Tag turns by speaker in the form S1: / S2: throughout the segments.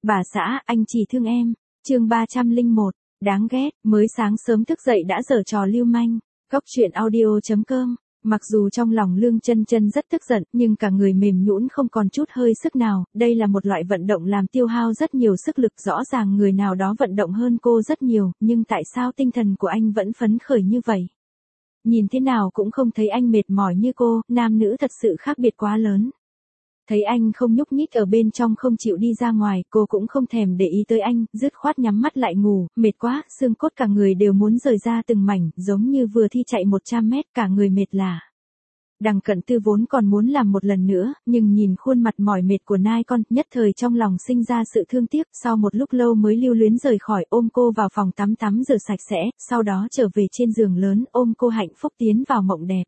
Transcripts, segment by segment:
S1: Bà xã, anh chỉ thương em. Chương 301, đáng ghét, mới sáng sớm thức dậy đã giở trò lưu manh. Góc truyện audio.com. Mặc dù trong lòng Lương Chân Chân rất tức giận, nhưng cả người mềm nhũn không còn chút hơi sức nào, đây là một loại vận động làm tiêu hao rất nhiều sức lực, rõ ràng người nào đó vận động hơn cô rất nhiều, nhưng tại sao tinh thần của anh vẫn phấn khởi như vậy? Nhìn thế nào cũng không thấy anh mệt mỏi như cô, nam nữ thật sự khác biệt quá lớn. Thấy anh không nhúc nhích ở bên trong không chịu đi ra ngoài, cô cũng không thèm để ý tới anh, dứt khoát nhắm mắt lại ngủ, mệt quá, xương cốt cả người đều muốn rời ra từng mảnh, giống như vừa thi chạy 100 mét, cả người mệt lả. Đằng Cận Tư vốn còn muốn làm một lần nữa, nhưng nhìn khuôn mặt mỏi mệt của nai con, nhất thời trong lòng sinh ra sự thương tiếc, sau một lúc lâu mới lưu luyến rời khỏi, ôm cô vào phòng tắm rửa sạch sẽ, sau đó trở về trên giường lớn, ôm cô hạnh phúc tiến vào mộng đẹp.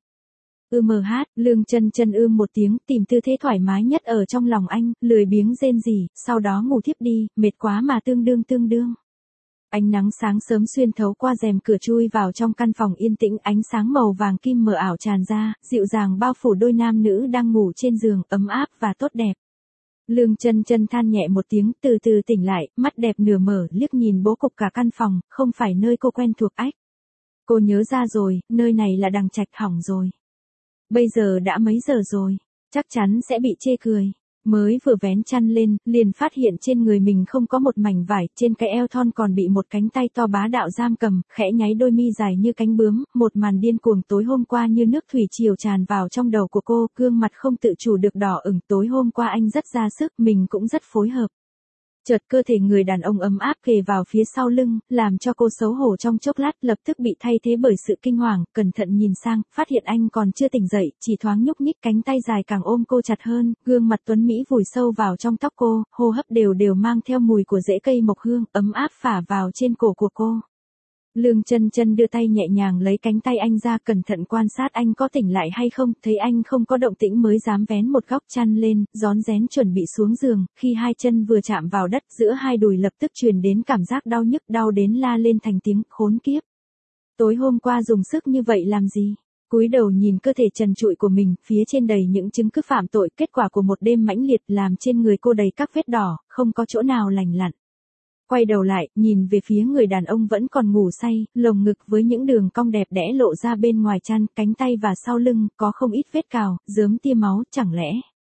S1: Lương Chân Chân một tiếng, tìm tư thế thoải mái nhất ở trong lòng anh, lười biếng rên rỉ, sau đó ngủ thiếp đi, mệt quá mà tương đương. Ánh nắng sáng sớm xuyên thấu qua rèm cửa chui vào trong căn phòng yên tĩnh, ánh sáng màu vàng kim mờ ảo tràn ra, dịu dàng bao phủ đôi nam nữ đang ngủ trên giường, ấm áp và tốt đẹp. Lương Chân Chân than nhẹ một tiếng, từ từ tỉnh lại, mắt đẹp nửa mở, liếc nhìn bố cục cả căn phòng, không phải nơi cô quen thuộc ách. Cô nhớ ra rồi, nơi này là Đằng Trạch, hỏng rồi. Bây giờ đã mấy giờ rồi, chắc chắn sẽ bị chê cười. Mới vừa vén chăn lên, liền phát hiện trên người mình không có một mảnh vải, trên cái eo thon còn bị một cánh tay to bá đạo giam cầm, khẽ nháy đôi mi dài như cánh bướm, một màn điên cuồng tối hôm qua như nước thủy triều tràn vào trong đầu của cô, gương mặt không tự chủ được đỏ ửng, tối hôm qua anh rất ra sức, mình cũng rất phối hợp. Chợt cơ thể người đàn ông ấm áp kề vào phía sau lưng, làm cho cô xấu hổ trong chốc lát, lập tức bị thay thế bởi sự kinh hoàng, cẩn thận nhìn sang, phát hiện anh còn chưa tỉnh dậy, chỉ thoáng nhúc nhích, cánh tay dài càng ôm cô chặt hơn, gương mặt tuấn mỹ vùi sâu vào trong tóc cô, hô hấp đều mang theo mùi của rễ cây mộc hương, ấm áp phả vào trên cổ của cô. Lương Chân Chân đưa tay nhẹ nhàng lấy cánh tay anh ra, cẩn thận quan sát anh có tỉnh lại hay không, thấy anh không có động tĩnh mới dám vén một góc chăn lên, rón rén chuẩn bị xuống giường, khi hai chân vừa chạm vào đất, giữa hai đùi lập tức truyền đến cảm giác đau nhức, đau đến la lên thành tiếng, khốn kiếp. Tối hôm qua dùng sức như vậy làm gì? Cúi đầu nhìn cơ thể trần trụi của mình, phía trên đầy những chứng cứ phạm tội, kết quả của một đêm mãnh liệt làm trên người cô đầy các vết đỏ, không có chỗ nào lành lặn. Quay đầu lại, nhìn về phía người đàn ông vẫn còn ngủ say, lồng ngực với những đường cong đẹp đẽ lộ ra bên ngoài chăn, cánh tay và sau lưng, có không ít vết cào, rớm tia máu, chẳng lẽ.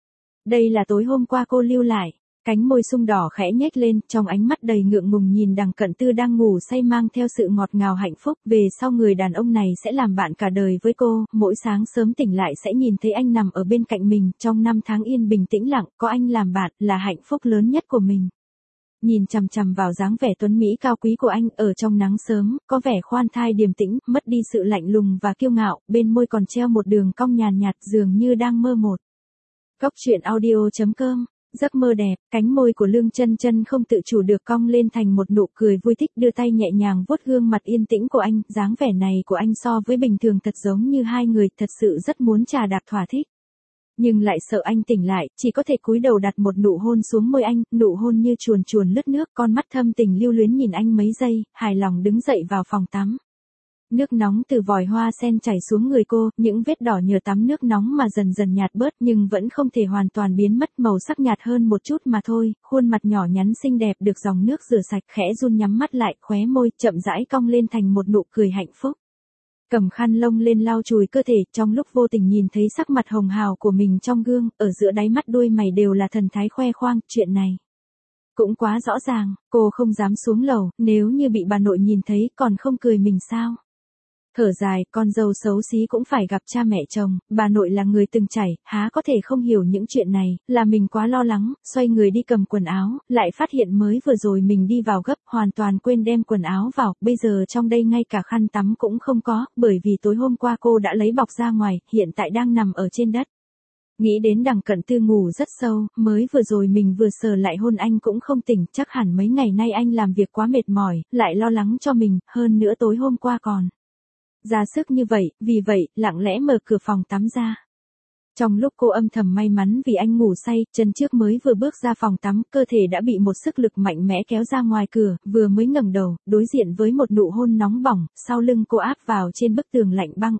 S1: Đây là tối hôm qua cô lưu lại. Cánh môi sung đỏ khẽ nhếch lên, trong ánh mắt đầy ngượng ngùng nhìn Đằng Cận Tư đang ngủ say mang theo sự ngọt ngào hạnh phúc, về sau người đàn ông này sẽ làm bạn cả đời với cô, mỗi sáng sớm tỉnh lại sẽ nhìn thấy anh nằm ở bên cạnh mình, trong 5 tháng yên bình tĩnh lặng, có anh làm bạn, là hạnh phúc lớn nhất của mình. Nhìn chằm chằm vào dáng vẻ tuấn mỹ cao quý của anh, ở trong nắng sớm, có vẻ khoan thai điềm tĩnh, mất đi sự lạnh lùng và kiêu ngạo, bên môi còn treo một đường cong nhàn nhạt, dường như đang mơ một. Góc truyện audio.com. Giấc mơ đẹp, cánh môi của Lương Chân Chân không tự chủ được cong lên thành một nụ cười vui thích, đưa tay nhẹ nhàng vuốt gương mặt yên tĩnh của anh, dáng vẻ này của anh so với bình thường thật giống như hai người, thật sự rất muốn trà đạp thỏa thích. Nhưng lại sợ anh tỉnh lại, chỉ có thể cúi đầu đặt một nụ hôn xuống môi anh, nụ hôn như chuồn lướt nước, con mắt thâm tình lưu luyến nhìn anh mấy giây, hài lòng đứng dậy vào phòng tắm. Nước nóng từ vòi hoa sen chảy xuống người cô, những vết đỏ nhờ tắm nước nóng mà dần nhạt bớt, nhưng vẫn không thể hoàn toàn biến mất, màu sắc nhạt hơn một chút mà thôi, khuôn mặt nhỏ nhắn xinh đẹp được dòng nước rửa sạch, khẽ run nhắm mắt lại, khóe môi chậm rãi cong lên thành một nụ cười hạnh phúc. Cầm khăn lông lên lau chùi cơ thể, trong lúc vô tình nhìn thấy sắc mặt hồng hào của mình trong gương, ở giữa đáy mắt đuôi mày đều là thần thái khoe khoang, chuyện này cũng quá rõ ràng, cô không dám xuống lầu, nếu như bị bà nội nhìn thấy còn không cười mình sao? Thở dài, con dâu xấu xí cũng phải gặp cha mẹ chồng, bà nội là người từng trải, há có thể không hiểu những chuyện này, là mình quá lo lắng, xoay người đi cầm quần áo, lại phát hiện mới vừa rồi mình đi vào gấp, hoàn toàn quên đem quần áo vào, bây giờ trong đây ngay cả khăn tắm cũng không có, bởi vì tối hôm qua cô đã lấy bọc ra ngoài, hiện tại đang nằm ở trên đất. Nghĩ đến Đằng Cận Tư ngủ rất sâu, mới vừa rồi mình vừa sờ lại hôn anh cũng không tỉnh, chắc hẳn mấy ngày nay anh làm việc quá mệt mỏi, lại lo lắng cho mình, hơn nữa tối hôm qua còn ra sức như vậy, vì vậy, lặng lẽ mở cửa phòng tắm ra. Trong lúc cô âm thầm may mắn vì anh ngủ say, chân trước mới vừa bước ra phòng tắm, cơ thể đã bị một sức lực mạnh mẽ kéo ra ngoài cửa, vừa mới ngẩng đầu, đối diện với một nụ hôn nóng bỏng, sau lưng cô áp vào trên bức tường lạnh băng,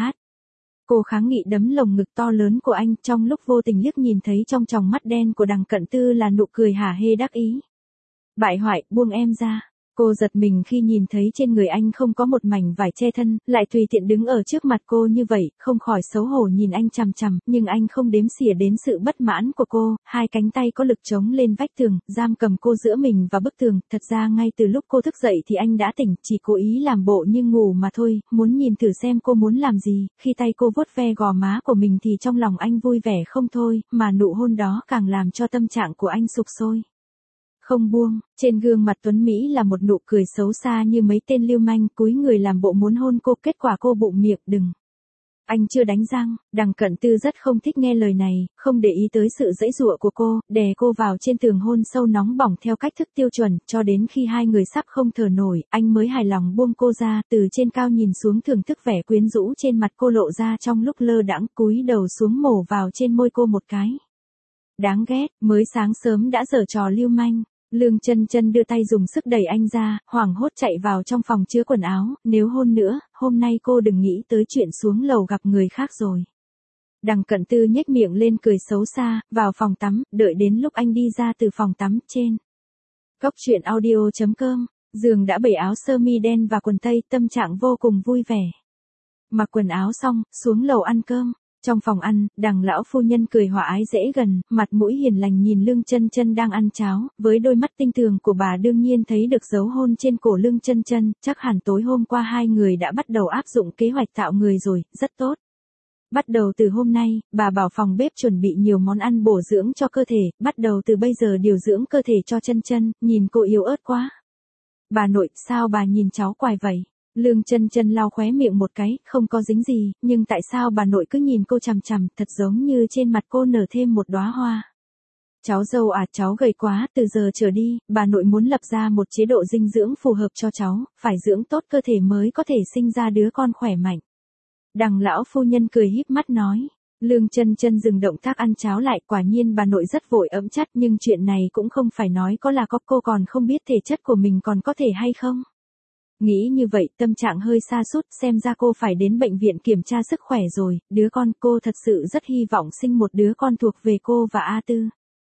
S1: Cô kháng nghị đấm lồng ngực to lớn của anh, trong lúc vô tình liếc nhìn thấy trong tròng mắt đen của Đằng Cận Tư là nụ cười hả hê đắc ý. Bại hoại, buông em ra. Cô giật mình khi nhìn thấy trên người anh không có một mảnh vải che thân, lại tùy tiện đứng ở trước mặt cô như vậy, không khỏi xấu hổ nhìn anh chằm chằm, nhưng anh không đếm xỉa đến sự bất mãn của cô, hai cánh tay có lực chống lên vách tường, giam cầm cô giữa mình và bức tường, thật ra ngay từ lúc cô thức dậy thì anh đã tỉnh, chỉ cố ý làm bộ như ngủ mà thôi, muốn nhìn thử xem cô muốn làm gì, khi tay cô vuốt ve gò má của mình thì trong lòng anh vui vẻ không thôi, mà nụ hôn đó càng làm cho tâm trạng của anh sục sôi. Không buông, trên gương mặt Tuấn Mỹ là một nụ cười xấu xa như mấy tên lưu manh, cúi người làm bộ muốn hôn cô, kết quả cô bụng miệng đừng. Anh chưa đánh răng, Đằng Cận Tư rất không thích nghe lời này, không để ý tới sự giãy giụa của cô, đè cô vào trên tường hôn sâu nóng bỏng theo cách thức tiêu chuẩn, cho đến khi hai người sắp không thở nổi, anh mới hài lòng buông cô ra, từ trên cao nhìn xuống thưởng thức vẻ quyến rũ trên mặt cô lộ ra trong lúc lơ đãng, cúi đầu xuống mổ vào trên môi cô một cái. Đáng ghét, mới sáng sớm đã giở trò lưu manh. Lương Chân Chân đưa tay dùng sức đẩy anh ra, hoảng hốt chạy vào trong phòng chứa quần áo, nếu hôn nữa, hôm nay cô đừng nghĩ tới chuyện xuống lầu gặp người khác rồi. Đằng Cận Tư nhếch miệng lên cười xấu xa, vào phòng tắm, đợi đến lúc anh đi ra từ phòng tắm trên. Góc truyện audio.com, giường đã bày áo sơ mi đen và quần tây, tâm trạng vô cùng vui vẻ. Mặc quần áo xong, xuống lầu ăn cơm. Trong phòng ăn, Đằng lão phu nhân cười hòa ái dễ gần, mặt mũi hiền lành nhìn Lương Chân Chân đang ăn cháo, với đôi mắt tinh tường của bà đương nhiên thấy được dấu hôn trên cổ Lương Chân Chân, chắc hẳn tối hôm qua hai người đã bắt đầu áp dụng kế hoạch tạo người rồi, rất tốt. Bắt đầu từ hôm nay, bà bảo phòng bếp chuẩn bị nhiều món ăn bổ dưỡng cho cơ thể, bắt đầu từ bây giờ điều dưỡng cơ thể cho Chân Chân, nhìn cô yếu ớt quá. Bà nội, sao bà nhìn cháu quài vậy? Lương Chân Chân lau khóe miệng một cái, không có dính gì, nhưng tại sao bà nội cứ nhìn cô chằm chằm, thật giống như trên mặt cô nở thêm một đóa hoa. Cháu dâu à, cháu gầy quá, từ giờ trở đi, bà nội muốn lập ra một chế độ dinh dưỡng phù hợp cho cháu, phải dưỡng tốt cơ thể mới có thể sinh ra đứa con khỏe mạnh. Đằng lão phu nhân cười híp mắt nói. Lương Chân Chân dừng động tác ăn cháo lại, quả nhiên bà nội rất vội ấm chắt, nhưng chuyện này cũng không phải nói có là có, cô còn không biết thể chất của mình còn có thể hay không. Nghĩ như vậy, tâm trạng hơi sa sút, xem ra cô phải đến bệnh viện kiểm tra sức khỏe rồi, đứa con, cô thật sự rất hy vọng sinh một đứa con thuộc về cô và A Tư.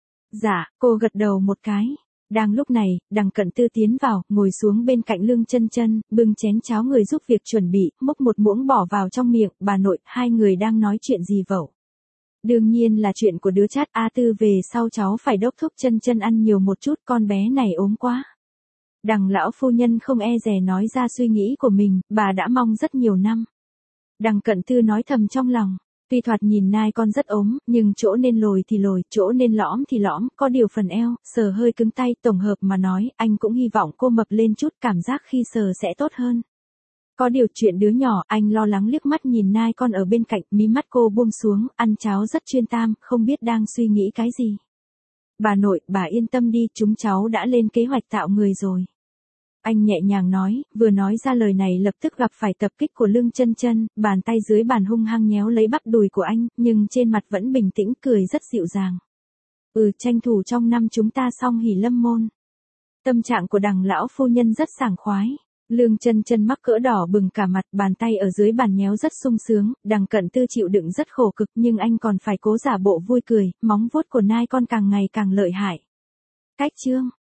S1: Dạ, cô gật đầu một cái. Đang lúc này, Đằng Cận Tư tiến vào, ngồi xuống bên cạnh Lương Chân Chân, bưng chén cháo người giúp việc chuẩn bị, múc một muỗng bỏ vào trong miệng, bà nội, hai người đang nói chuyện gì vẩu? Đương nhiên là chuyện của đứa chát A Tư, về sau cháu phải đốc thúc Chân Chân ăn nhiều một chút, con bé này ốm quá. Đằng lão phu nhân không e dè nói ra suy nghĩ của mình, bà đã mong rất nhiều năm. Đằng Cận Tư nói thầm trong lòng, tuy thoạt nhìn nai con rất ốm, nhưng chỗ nên lồi thì lồi, chỗ nên lõm thì lõm, có điều phần eo, sờ hơi cứng tay, tổng hợp mà nói, anh cũng hy vọng cô mập lên chút, cảm giác khi sờ sẽ tốt hơn. Có điều chuyện đứa nhỏ, anh lo lắng liếc mắt nhìn nai con ở bên cạnh, mí mắt cô buông xuống, ăn cháo rất chuyên tam, không biết đang suy nghĩ cái gì. Bà nội, bà yên tâm đi, chúng cháu đã lên kế hoạch tạo người rồi. Anh nhẹ nhàng nói, vừa nói ra lời này lập tức gặp phải tập kích của Lương Chân Chân, bàn tay dưới bàn hung hăng nhéo lấy bắp đùi của anh, nhưng trên mặt vẫn bình tĩnh cười rất dịu dàng. Tranh thủ trong năm chúng ta xong hỉ lâm môn. Tâm trạng của Đằng lão phu nhân rất sảng khoái. Lương Chân Chân mắc cỡ đỏ bừng cả mặt, bàn tay ở dưới bàn nhéo rất sung sướng, Đằng Cận Tư chịu đựng rất khổ cực nhưng anh còn phải cố giả bộ vui cười, móng vuốt của nai con càng ngày càng lợi hại. Cách chương